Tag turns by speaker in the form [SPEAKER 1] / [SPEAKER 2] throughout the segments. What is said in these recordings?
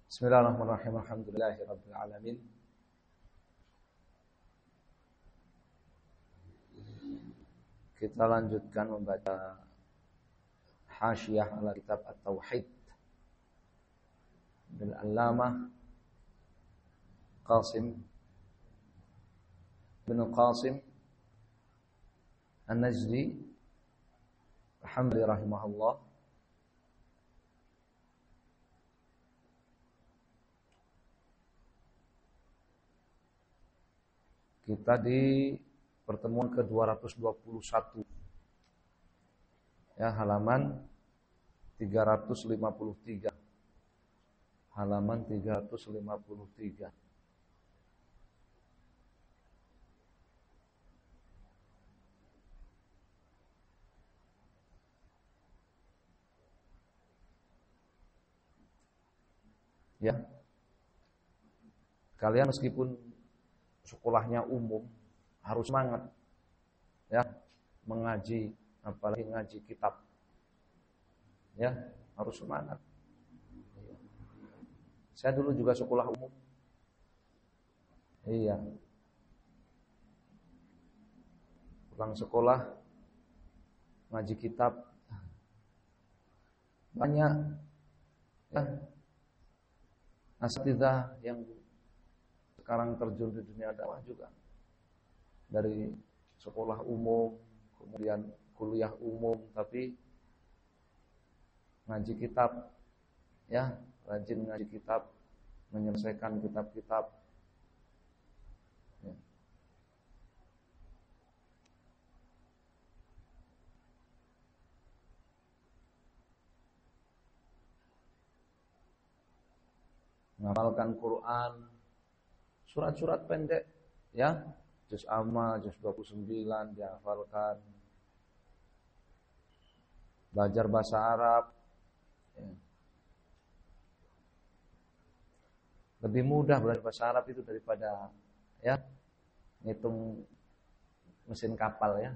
[SPEAKER 1] Bismillahirrahmanirrahim. Alhamdulillahirabbil alamin. Kita lanjutkan membaca Hasyiyah ala kitab At-Tauhid bil Allamah Qasim bin Qasim An-Najdi alhamdulillah rahimahullah. Kita di pertemuan ke-221 ya, halaman 353. Halaman 353. Ya. Kalian meskipun sekolahnya umum harus semangat ya mengaji, apalagi ngaji kitab ya, harus semangat. Saya dulu juga sekolah umum. Iya. Pulang sekolah ngaji kitab banyak ya asatidzah yang sekarang terjun di dunia dakwah juga dari sekolah umum, kemudian kuliah umum, tapi ngaji kitab ya, rajin ngaji kitab, menyelesaikan kitab-kitab ya. Menghafalkan Quran, surat-surat pendek ya, juz amma, juz 29 dihafalkan. Belajar bahasa Arab ya. Lebih mudah belajar bahasa Arab itu daripada ya ngitung mesin kapal ya.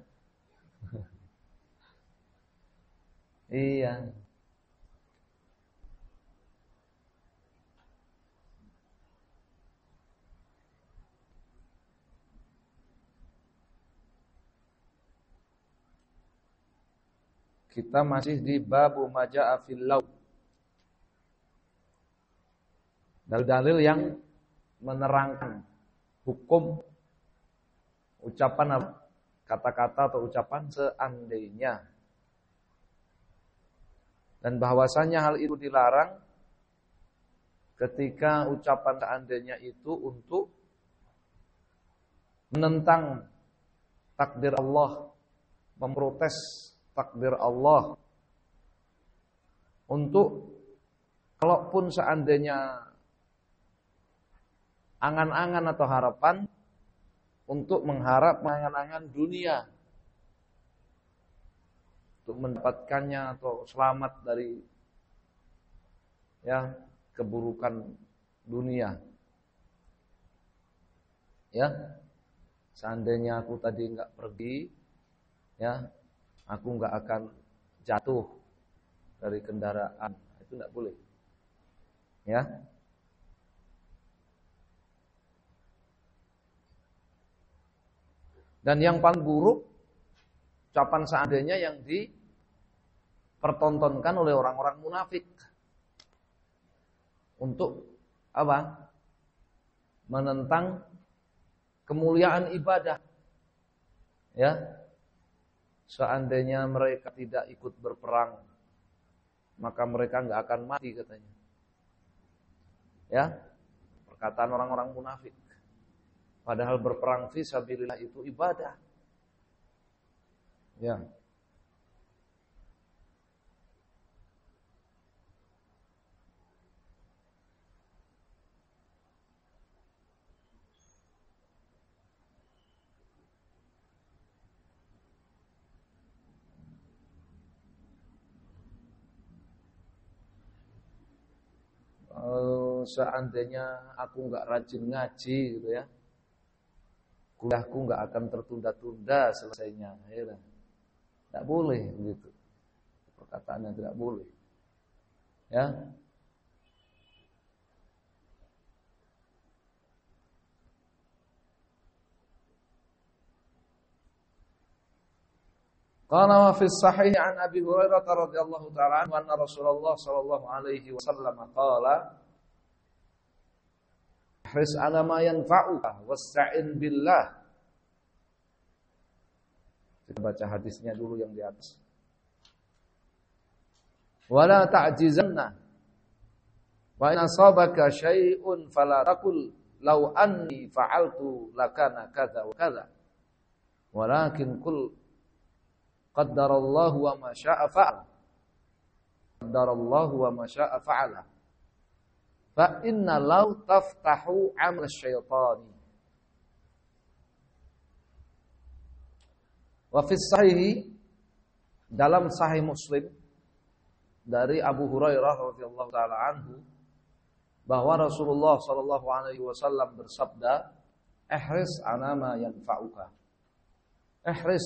[SPEAKER 1] Iya. Kita masih di babu maja'a fil law. Dalil-dalil yang menerangkan hukum ucapan kata-kata atau ucapan seandainya. Dan bahwasanya hal itu dilarang ketika ucapan seandainya itu untuk menentang takdir Allah, memprotes takdir Allah, untuk kalaupun seandainya angan-angan atau harapan untuk mengharap angan-angan dunia, untuk mendapatkannya atau selamat dari ya keburukan dunia. Ya, seandainya aku tadi enggak pergi, ya aku enggak akan jatuh dari kendaraan. Itu enggak boleh. Ya. Dan yang paling buruk ucapan seandainya yang dipertontonkan oleh orang-orang munafik untuk apa? Menentang kemuliaan ibadah. Ya. Seandainya mereka tidak ikut berperang, maka mereka enggak akan mati katanya. Ya, perkataan orang-orang munafik. Padahal berperang fi sabilillah itu ibadah. Ya. Seandainya aku enggak rajin ngaji gitu ya, kuliahku enggak akan tertunda-tunda selesainya. Ya, tidak boleh begitu. Perkataannya tidak boleh. Ya. Qala wa fi sahih an Abi Hurairah radhiyallahu ta'ala anhu anna Rasulullah sallallahu alaihi wasallam qala ihris 'ala ma yanfa'uka wasta'in billah. Kita baca hadisnya dulu yang di atas. Wala ta'jizanna wa in asabaka syai'un fala taqul law anni fa'altu lakana kadza wa kadza walakin qul qaddarallahu wa ma syaa'a fa'ala qaddarallahu wa ma syaa'a fa'ala fa inna law taftahu 'amal syaitani. Wa fi sahih, dalam sahih Muslim dari Abu Hurairah radhiyallahu taala anhu bahwa Rasulullah sallallahu alaihi wasallam bersabda, ihris 'ala ma yanfa'uka. Ihris,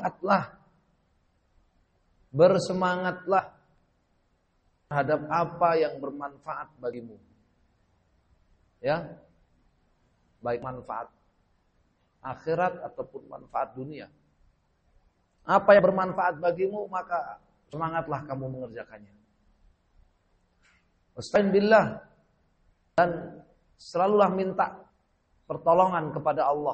[SPEAKER 1] bersemangatlah terhadap apa yang bermanfaat bagimu. Ya. Baik manfaat akhirat ataupun manfaat dunia. Apa yang bermanfaat bagimu, maka semangatlah kamu mengerjakannya. Wasta'in billah, dan selalulah minta pertolongan kepada Allah.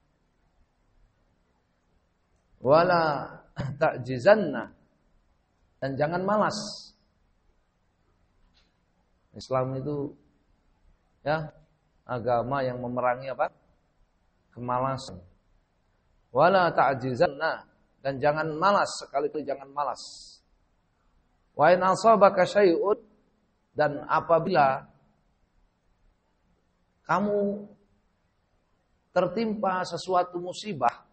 [SPEAKER 1] Wala ta'jizanna, dan jangan malas. Islam itu ya agama yang memerangi apa? Kemalasan. Wala ta'jizanna, dan jangan malas, sekali-kali jangan malas. Wa in asabaka syai'un, dan apabila kamu tertimpa sesuatu musibah,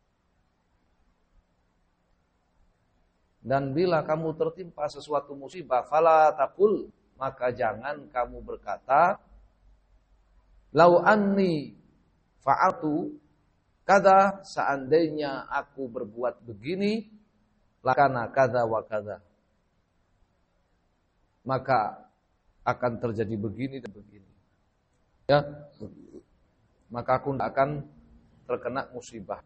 [SPEAKER 1] dan bila kamu tertimpa sesuatu musibah, fala taqul, maka jangan kamu berkata, lau anni fa'altu kada, seandainya aku berbuat begini, lakana kada wa kada, maka akan terjadi begini dan begini. Ya, maka aku tidak akan terkena musibah.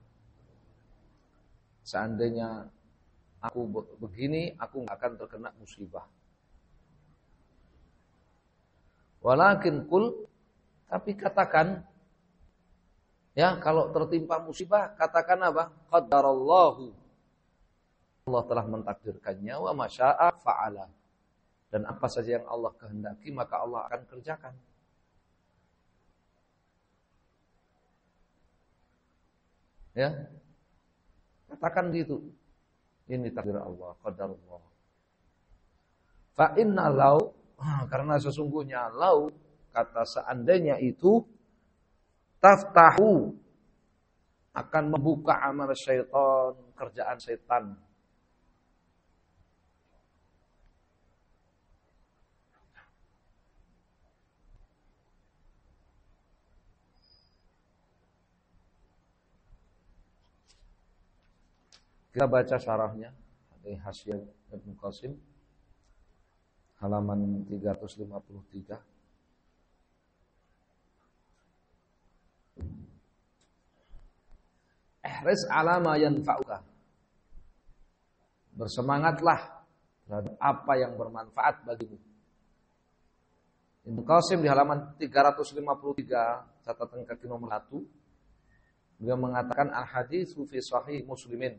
[SPEAKER 1] Seandainya aku begini, aku tidak akan terkena musibah. Walakin kul, tapi katakan, ya kalau tertimpa musibah, katakan apa? Qaddarallahu, Allah telah mentakdirkannya, wa ma syaa'a fa'ala, dan apa saja yang Allah kehendaki maka Allah akan kerjakan. Ya, katakan gitu. Ini takdir Allah, qadarullah. Fa inna law, karena sesungguhnya law, kata seandainya itu, taftahu, akan membuka amal syaitan, kerjaan setan. Kita baca syarahnya dari Hasyiah Ibnu Qasim halaman 353. Ihris 'ala ma yanfa'uka. Bersemangatlah terhadap apa yang bermanfaat bagimu. Ibnu Qasim di halaman 353, catatan kaki nomor 1, beliau mengatakan al-haditsu fi sahih Muslimin.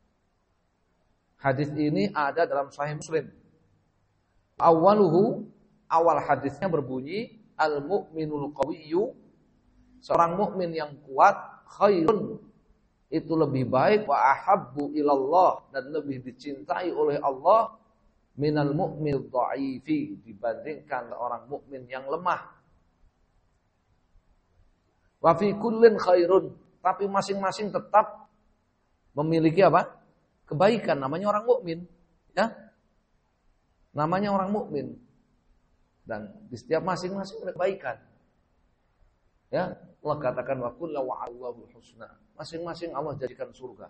[SPEAKER 1] Hadis ini ada dalam Sahih Muslim. Awaluhu, awal hadisnya berbunyi, al-mu'minul qawiyyu, seorang mukmin yang kuat, khairun, itu lebih baik, wa ahabbu ilallah, dan lebih dicintai oleh Allah, minal mu'min dha'ifi, dibandingkan orang mukmin yang lemah. Wa fi kullin khairun, tapi masing-masing tetap memiliki apa? Kebaikan, namanya orang mukmin, ya. Namanya orang mukmin. Dan di setiap masing-masing ada kebaikan. Ya, Allah katakan wa kullu wa'allahu husna. Masing-masing Allah jadikan surga.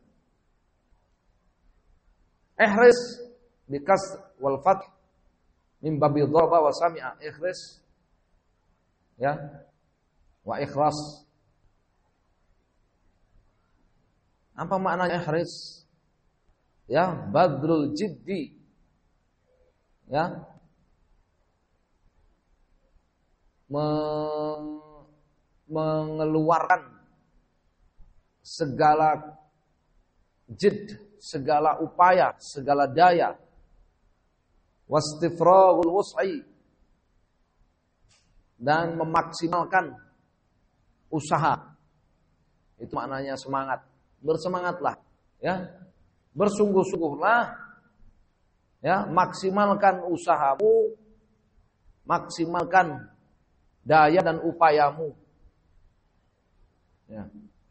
[SPEAKER 1] Ihris bikas wal fath min babi dharba wa sami'a, ihris, ya, wa ikhlas. Apa maknanya ihris? ya, badrul jiddi, ya, mengeluarkan segala jid, segala upaya, segala daya, wastifraghul wus'i, dan memaksimalkan usaha. Itu maknanya semangat. Bersemangatlah, ya. Bersungguh-sungguhlah, ya, maksimalkan usahamu, maksimalkan daya dan upayamu. Ya.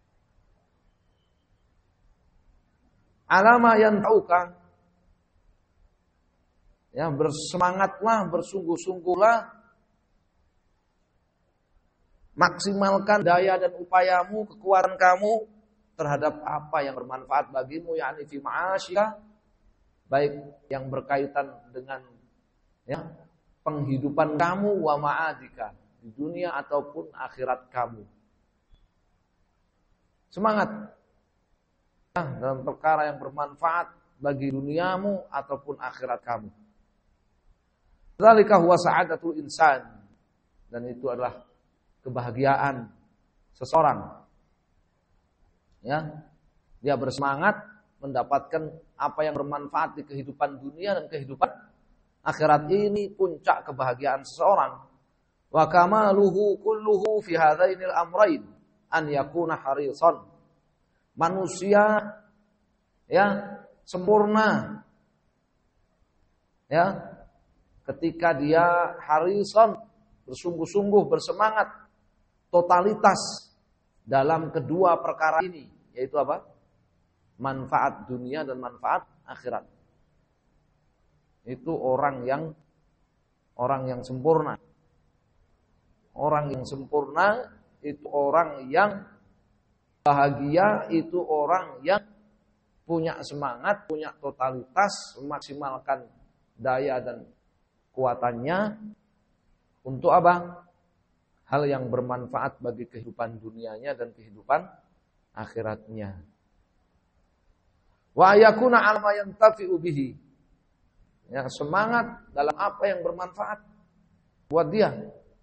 [SPEAKER 1] Alama yantauka, ya, bersemangatlah, bersungguh-sungguhlah, maksimalkan daya dan upayamu, kekuatan kamu terhadap apa yang bermanfaat bagimu, yakni fi ma'asyika, baik yang berkaitan dengan, ya, penghidupan kamu, wa ma'adika, di dunia ataupun akhirat kamu. Semangat, ya, dalam perkara yang bermanfaat bagi duniamu ataupun akhirat kamu. Dzalika huwa sa'adatul insan, dan itu adalah kebahagiaan seseorang. Ya, dia bersemangat mendapatkan apa yang bermanfaat di kehidupan dunia dan kehidupan akhirat. Ini puncak kebahagiaan seseorang. Wa kamaluhu kulluhu fi hadzainil amrayn an yakuna harisan. Manusia, ya, sempurna, ya, ketika dia harisan, bersungguh-sungguh, bersemangat, totalitas dalam kedua perkara ini, yaitu apa? Manfaat dunia dan manfaat akhirat. Itu orang yang sempurna. Orang yang sempurna itu orang yang bahagia, itu orang yang punya semangat, punya totalitas, memaksimalkan daya dan kuatannya untuk apa? Hal yang bermanfaat bagi kehidupan dunianya dan kehidupan akhiratnya. Wa yakuna alma yantafi'u bihi. Ya, semangat dalam apa yang bermanfaat buat dia.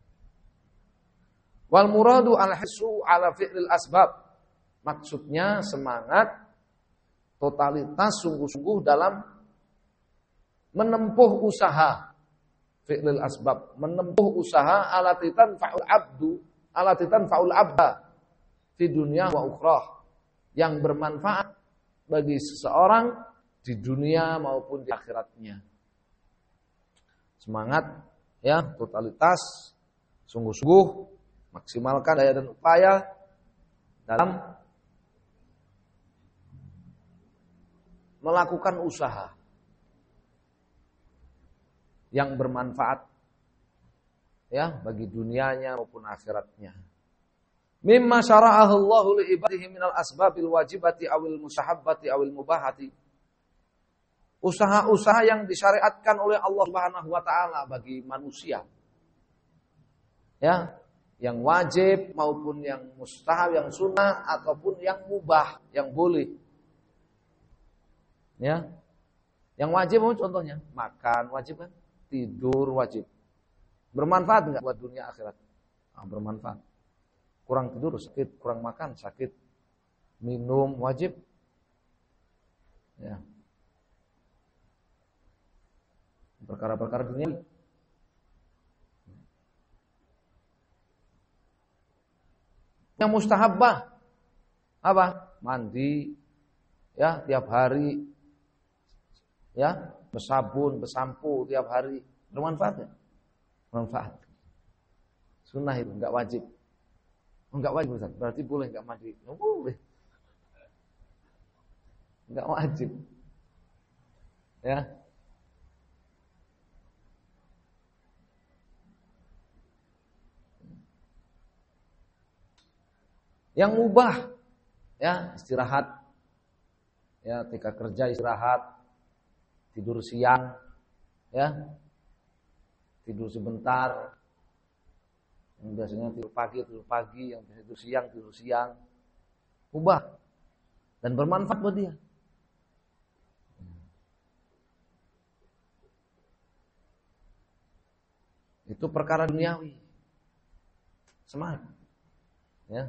[SPEAKER 1] Wal muradu al-hisu ala fi'lil asbab. Maksudnya semangat, totalitas, sungguh-sungguh dalam menempuh usaha. Fi'lil asbab, menempuh usaha alatitan fa'ul abda fi dunia wa ukhrah, yang bermanfaat bagi seseorang di dunia maupun di akhiratnya. Semangat, ya, totalitas, sungguh-sungguh, maksimalkan daya dan upaya dalam melakukan usaha yang bermanfaat, ya, bagi dunianya maupun akhiratnya. Mimma syara'ahu Allahu li ibadihi minal asbabil wajibati awil musahabbati awil mubahati. Usaha-usaha yang disyariatkan oleh Allah Subhanahu wa taala bagi manusia. Ya, yang wajib maupun yang mustahab, yang sunnah ataupun yang mubah, yang boleh. Ya. Yang wajib contohnya, makan wajib kan? Tidur wajib. Bermanfaat enggak buat dunia akhirat? Bermanfaat. Kurang tidur sakit, kurang makan sakit. Minum wajib. Ya. Perkara-perkara dunia. Yang mustahabbah apa? Mandi, ya, tiap hari, ya, bersabun, bersampo tiap hari, bermanfaat ya? Bermanfaat. Sunnah itu, enggak wajib. Enggak wajib Ustaz, berarti boleh enggak mandi? Boleh. Enggak wajib. Ya. Yang mubah, ya, istirahat. Ya, ketika kerja istirahat, tidur siang, ya, tidur sebentar. Yang biasanya tidur pagi, yang biasanya tidur siang, mubah dan bermanfaat buat dia. Itu perkara duniawi. Semangat. Ya.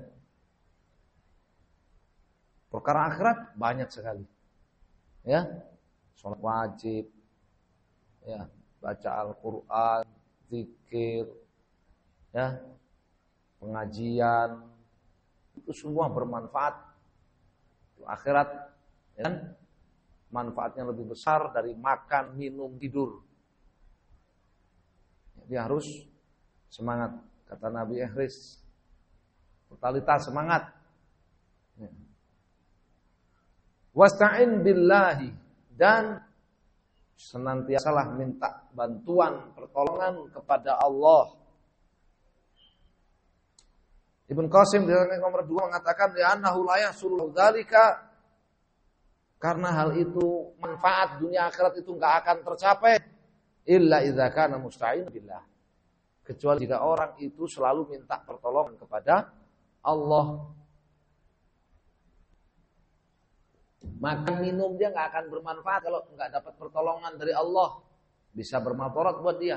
[SPEAKER 1] Perkara akhirat banyak sekali. Ya. Salat wajib. Ya, baca Al-Qur'an, zikir, ya. Pengajian. Itu semua bermanfaat. Itu akhirat, ya kan? Manfaatnya lebih besar dari makan, minum, tidur. Dia harus semangat, kata Nabi Ihris. Totalitas semangat. Wasta'in billahi, dan senantiasalah minta bantuan, pertolongan kepada Allah. Ibn Qasim di nomor 2 mengatakan li'annahu la yahsulu dzalika, karena hal itu manfaat dunia akhirat itu enggak akan tercapai illa idza kana musta'in billah, kecuali jika orang itu selalu minta pertolongan kepada Allah. Makan minum dia enggak akan bermanfaat kalau enggak dapat pertolongan dari Allah. Bisa bermadarat buat dia.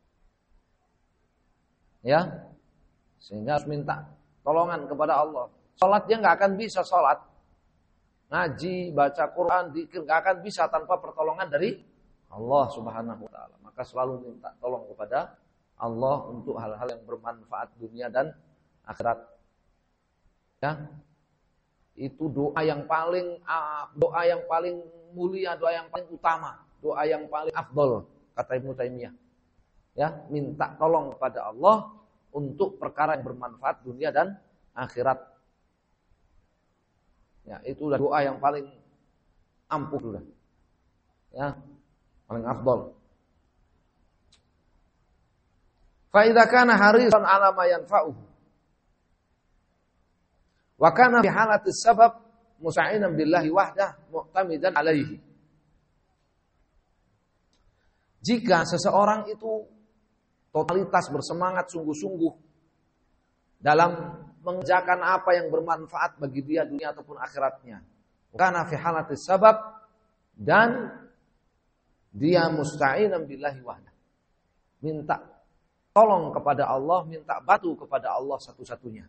[SPEAKER 1] Ya. Sehingga harus minta tolongan kepada Allah. Salat dia enggak akan bisa salat. Ngaji, baca Quran, zikir enggak akan bisa tanpa pertolongan dari Allah Subhanahu wa taala. Maka selalu minta tolong kepada Allah untuk hal-hal yang bermanfaat dunia dan akhirat. Ya. Itu doa yang paling mulia, doa yang paling utama, doa yang paling afdol, kata Ibnu Taimiyah. Ya, minta tolong kepada Allah untuk perkara yang bermanfaat dunia dan akhirat. Ya, itulah doa yang paling ampuh sudah. Ya, paling afdol. Fa idza kana harisan 'ala ma yanfa'uhu wa kana fi halatis sabab musta'inan billahi wahdah mu'tamidan alaihi. Jika seseorang itu totalitas bersemangat sungguh-sungguh dalam mengerjakan apa yang bermanfaat bagi dia dunia ataupun akhiratnya, kana fi halatis sabab, dan dia musta'inan billahi wahdah, minta tolong kepada Allah, minta bantu kepada Allah satu-satunya.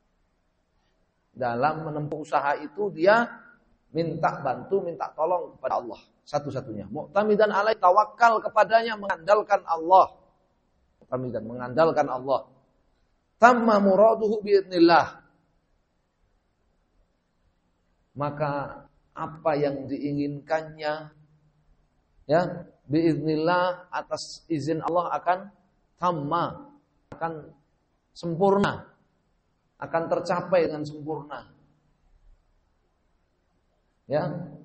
[SPEAKER 1] Dalam menempuh usaha itu dia minta bantu, minta tolong kepada Allah satu-satunya. Mu'tamidan alaihi, tawakal kepadanya, mengandalkan Allah. Mu'tamidan, mengandalkan Allah. Tamma muraduhu biidznillah. Maka apa yang diinginkannya, ya, biidznillah, atas izin Allah akan tamma, akan sempurna, akan tercapai dengan sempurna. Ya.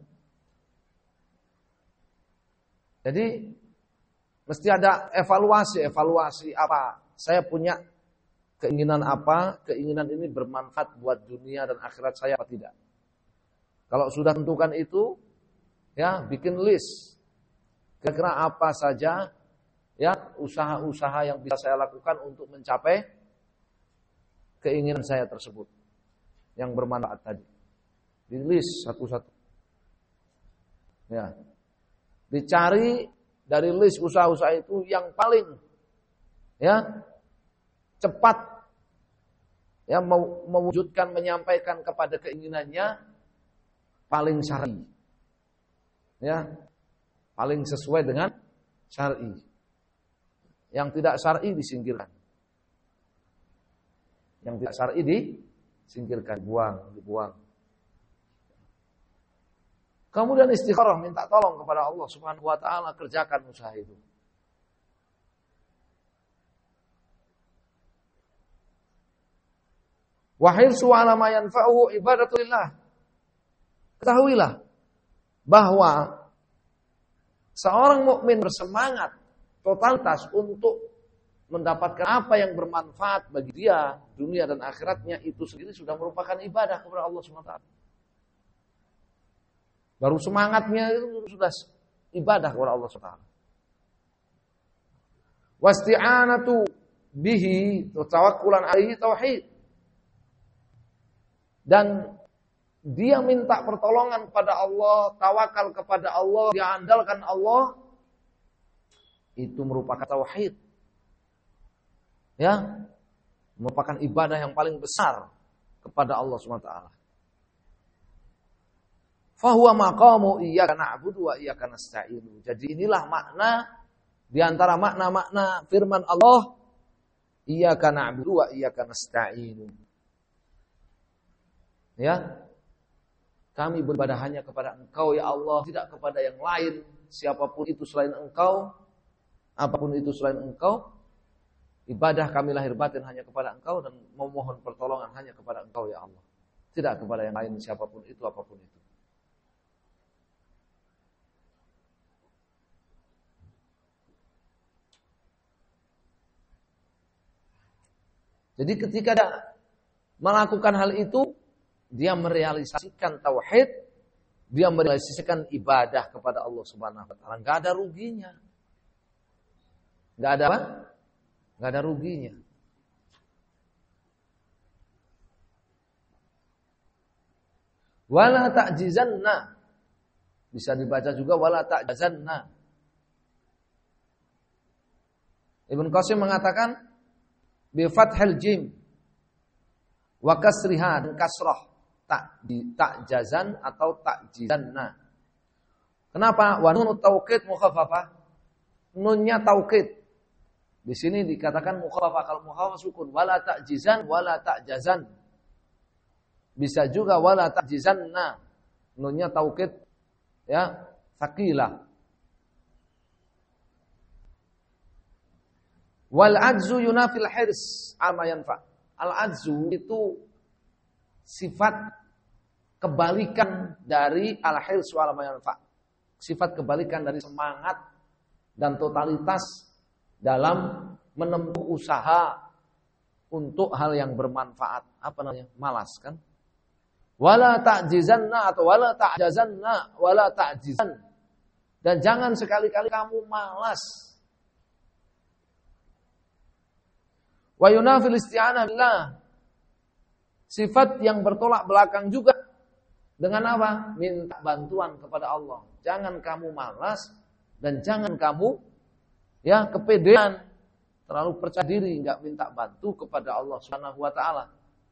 [SPEAKER 1] Jadi mesti ada evaluasi apa? Saya punya keinginan apa? Keinginan ini bermanfaat buat dunia dan akhirat saya apa tidak? Kalau sudah tentukan itu, ya, bikin list. Kira-kira apa saja, ya, usaha-usaha yang bisa saya lakukan untuk mencapai keinginan saya tersebut yang bermanfaat tadi. Di list satu-satu. Ya. Dicari dari list usaha-usaha itu yang paling, ya, cepat, ya, mewujudkan, menyampaikan kepada keinginannya paling syar'i. Ya. Paling sesuai dengan syar'i. Yang tidak syar'i disingkirkan. Yang tidak syar'i disingkirkan, dibuang. Kemudian istikharah, minta tolong kepada Allah Subhanahu wa taala, kerjakan usaha itu. Wa hirsu 'ala ma yanfa'uhu ibadatulillah. Ketahuilah bahwa seorang mukmin bersemangat totalitas untuk mendapatkan apa yang bermanfaat bagi dia dunia dan akhiratnya, itu sendiri sudah merupakan ibadah kepada Allah SWT. Baru semangatnya itu sudah ibadah kepada Allah SWT. Wasti'anatu bihi tawakkulan alaihi tauhid. Dan dia minta pertolongan kepada Allah, tawakal kepada Allah, dia andalkan Allah, itu merupakan tauhid. Ya, merupakan ibadah yang paling besar kepada Allah SWT. Fahuwa maqamu iyyaka na'budu wa iyyaka nasta'in. Jadi inilah makna di antara makna-makna firman Allah, iyyaka na'budu wa iyyaka nasta'in. Ya. Kami beribadah hanya kepada Engkau ya Allah, tidak kepada yang lain, siapapun itu selain Engkau, apapun itu selain Engkau. Ibadah kami lahir batin hanya kepada Engkau dan memohon pertolongan hanya kepada Engkau ya Allah. Tidak kepada yang lain, siapapun itu, apapun itu. Jadi ketika dia melakukan hal itu, dia merealisasikan tauhid, dia merealisasikan ibadah kepada Allah Subhanahu wa taala. Enggak ada ruginya. Enggak ada apa? Enggak ada ruginya. Wala ta'jizanna. Bisa dibaca juga wala ta'jazanna. Ibnu Qasim mengatakan bi fathil jim wa kasriha, dan kasrah ta'jazan atau ta'jizanna. Kenapa? Wa nunut taukid mukhaffafah. Nunnya taukid. Di sini dikatakan mukhaffafah, kalau mukhaffafah sukun, wala ta'jizan wala ta'jazan. Bisa juga wala ta'jizanna. Nunnya taukid ya, tsaqilah. Wal ajzu yunafil hirs ama yanfa. Al ajzu itu sifat kebalikan dari al hirs wal ma yanfa. Sifat kebalikan dari semangat dan totalitas dalam menempuh usaha untuk hal yang bermanfaat. Apa namanya? Malas kan? Wala ta'jizanna atau wala ta'jazanna wala ta'jizan. Dan jangan sekali-kali kamu malas. Wa yunafil isti'anah billah. Sifat yang bertolak belakang juga dengan apa? Minta bantuan kepada Allah. Jangan kamu malas dan jangan kamu ya kepedean, terlalu percaya diri, enggak minta bantu kepada Allah Subhanahu wa taala.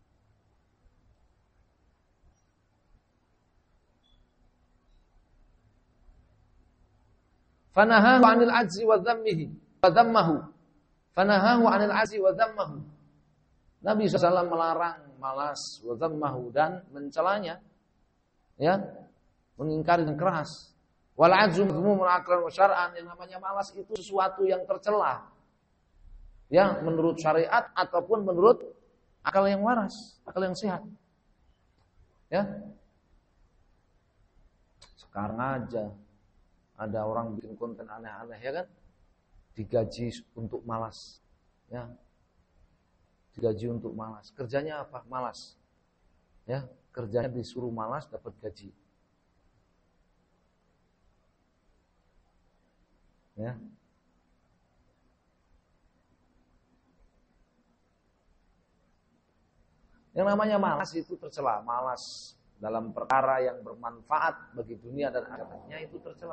[SPEAKER 1] Fanahahu 'anil 'ajzi wa dhammihi wa dhammahu. Fanahahu 'anil 'ajzi wa dhammahu. Nabi SAW melarang malas wa dhammahu dan mencelanya. Ya, mengingkari dan keras. Wal 'ajzu madhmumun aqlan wa syar'an. Yang namanya malas itu sesuatu yang tercela. Ya, menurut syariat ataupun menurut akal yang waras, akal yang sehat. Ya. Sekarang aja ada orang bikin konten aneh-aneh ya kan? Digaji untuk malas. Ya. Digaji untuk malas. Kerjanya apa? Malas. Ya, kerjanya disuruh malas dapat gaji. Ya. Yang namanya malas itu tercela. Malas dalam perkara yang bermanfaat bagi dunia dan akhiratnya itu tercela.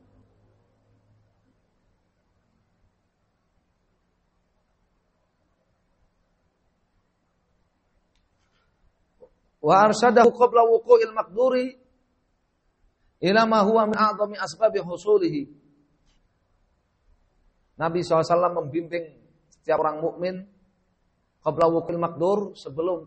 [SPEAKER 1] Wa arsyadahu qabla wuqu'il maqduri ila ma huwa min a'dhami asbabi husulihi. Nabi SAW membimbing setiap orang mukmin qabla wuqu'il maqdur, sebelum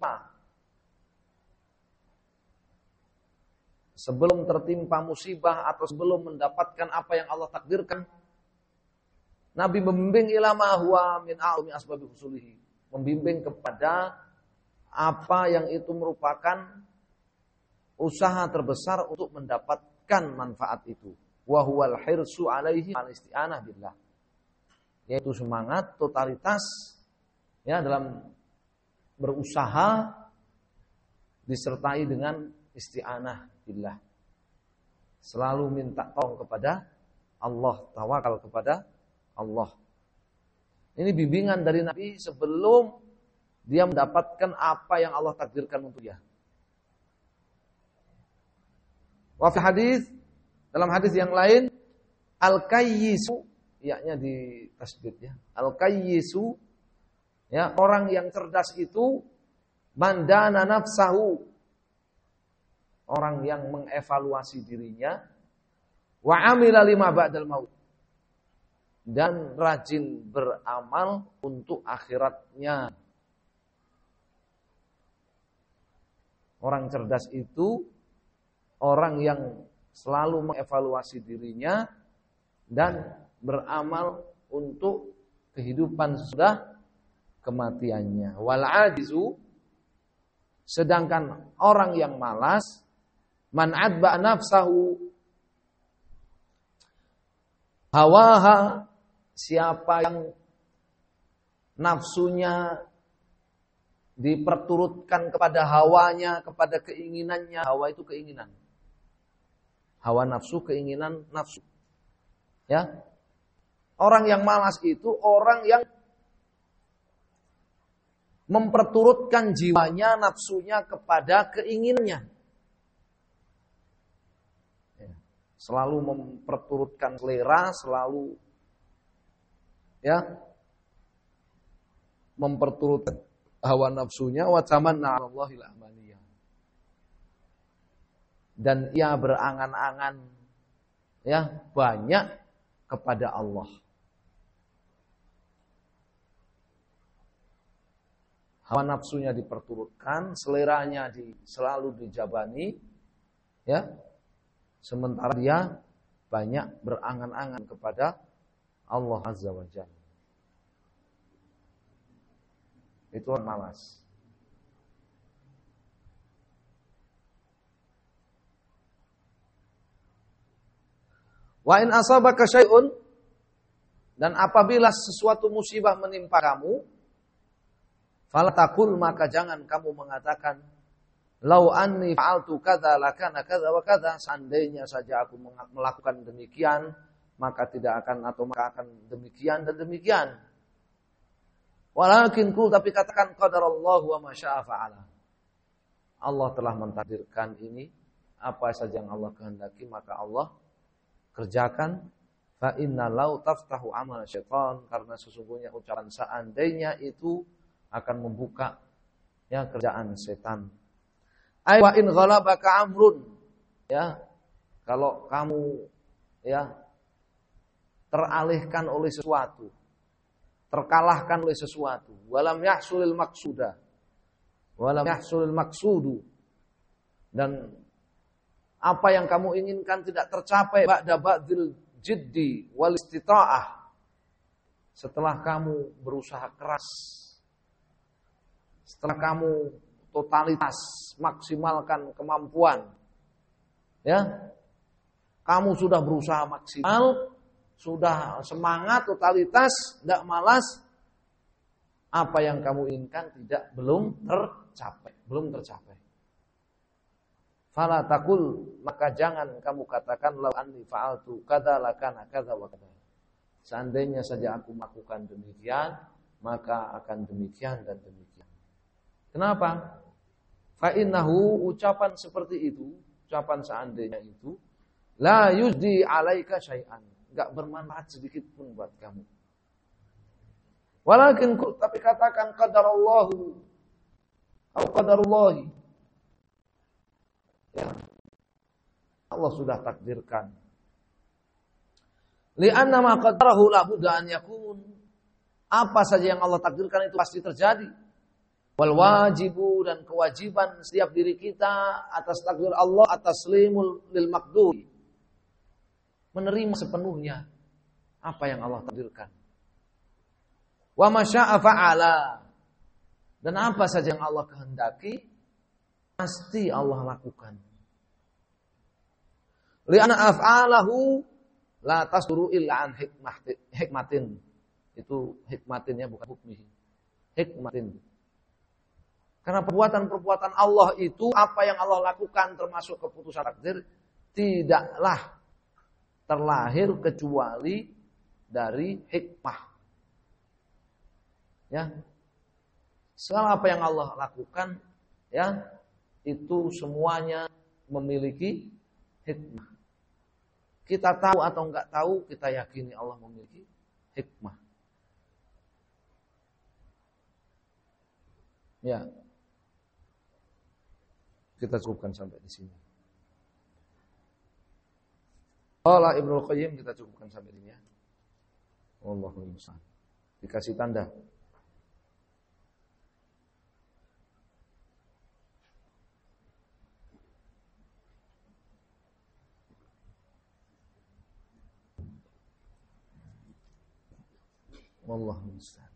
[SPEAKER 1] tertimpa musibah atau sebelum mendapatkan apa yang Allah takdirkan. Nabi membimbing ila ma huwa min a'dhami asbabi husulihi, membimbing kepada apa yang itu merupakan usaha terbesar untuk mendapatkan manfaat itu. Wa huwal hirsu alaihi al-isti'anah billah. Yaitu semangat, totalitas ya dalam berusaha disertai dengan isti'anah billah. Selalu minta tolong kepada Allah, tawakal kepada Allah. Ini bimbingan dari Nabi sebelum dia mendapatkan apa yang Allah takdirkan untuk dia. Wa fi hadis, dalam hadis yang lain, al-kayyisu, yaknya di tasdid ya. Al-kayyisu Ya, orang yang cerdas itu mandana nafsahu, orang yang mengevaluasi dirinya, wa amila lima ba'dal maut, dan rajin beramal untuk akhiratnya. Orang cerdas itu orang yang selalu mengevaluasi dirinya dan beramal untuk kehidupan sudah kematiannya. Wal ajizu, sedangkan orang yang malas, man adba nafsahu hawaha, siapa yang nafsunya diperturutkan kepada hawanya, kepada keinginannya. Hawa itu keinginan. Hawa nafsu, keinginan nafsu. Ya. Orang yang malas itu orang yang memperturutkan jiwanya, nafsunya kepada keinginannya. Selalu memperturutkan selera, selalu ya memperturutkan hawa nafsunya, wa tamanna 'alallahil amaniyah. Dan ia berangan-angan ya banyak kepada Allah. Hawa nafsunya diperturutkan, seleranya selalu dijabani, ya. Sementara dia banyak berangan-angan kepada Allah Azza wa Jalla. Itu orang malas. Wa in asabaka syai'un, dan apabila sesuatu musibah menimpa kamu, fala taqul, maka jangan kamu mengatakan, lau anni fa'altu kadza lakana kadza wa kadza, seandainya saja aku melakukan demikian, maka tidak akan, atau maka akan demikian dan demikian. Walakin kul, tapi katakan qadarallahu wa ma syaa fa'ala. Allah telah mentakdirkan ini, apa saja yang Allah kehendaki maka Allah kerjakan. Fa inna lau taftahu amal syaitan, karena sesungguhnya ucapan seandainya itu akan membuka ya kerjaan setan. Ay wa in ghalabaka amrun, ya, kalau kamu ya teralihkan oleh sesuatu, terkalahkan oleh sesuatu, walam yahsulil maqsuda, walam yahsulil maqsudu, dan apa yang kamu inginkan tidak tercapai, ba'da ba'dil jiddi wal istita'ah, setelah kamu berusaha keras, setelah kamu totalitas maksimalkan kemampuan, ya, kamu sudah berusaha maksimal, sudah semangat, totalitas, tidak malas, apa yang kamu inginkan belum tercapai. Fala taqul, maka jangan kamu katakan lau anni fa'altu kadza lakana kadza wa kadza. Seandainya saja aku melakukan demikian, maka akan demikian dan demikian. Kenapa? Fa innahu, ucapan seperti itu, ucapan seandainya itu, la yusdi 'alaika syai'an, enggak bermanfaat sedikit pun buat kamu. Walakin, tapi katakan qadarallahu atau qadarullahi, ya, Allah sudah takdirkan. Li'anna ma qadarahu la budda an yakun, apa saja yang Allah takdirkan itu pasti terjadi. Wal wajibu, dan kewajiban setiap diri kita atas takdir Allah, atas taslimul lil maqdur, menerima sepenuhnya apa yang Allah takdirkan. Wa ma syaa fa'ala, dan apa saja yang Allah kehendaki pasti Allah lakukan. Li'anna af'alahu la tasduru illa an hikmatin. Itu hikmatinnya bukan hukmihi. Hikmatin. Karena perbuatan-perbuatan Allah itu, apa yang Allah lakukan termasuk keputusan takdir, tidaklah terlahir kecuali dari hikmah. Ya. Segala apa yang Allah lakukan, ya, itu semuanya memiliki hikmah. Kita tahu atau enggak tahu, kita yakini Allah memiliki hikmah. Ya. Kita cukupkan sampai di sini. Qala Ibnu Qayyim, kita cukupkan sampai ini ya. Allahul musta'an. Dikasih tanda. Wallahu musta'an.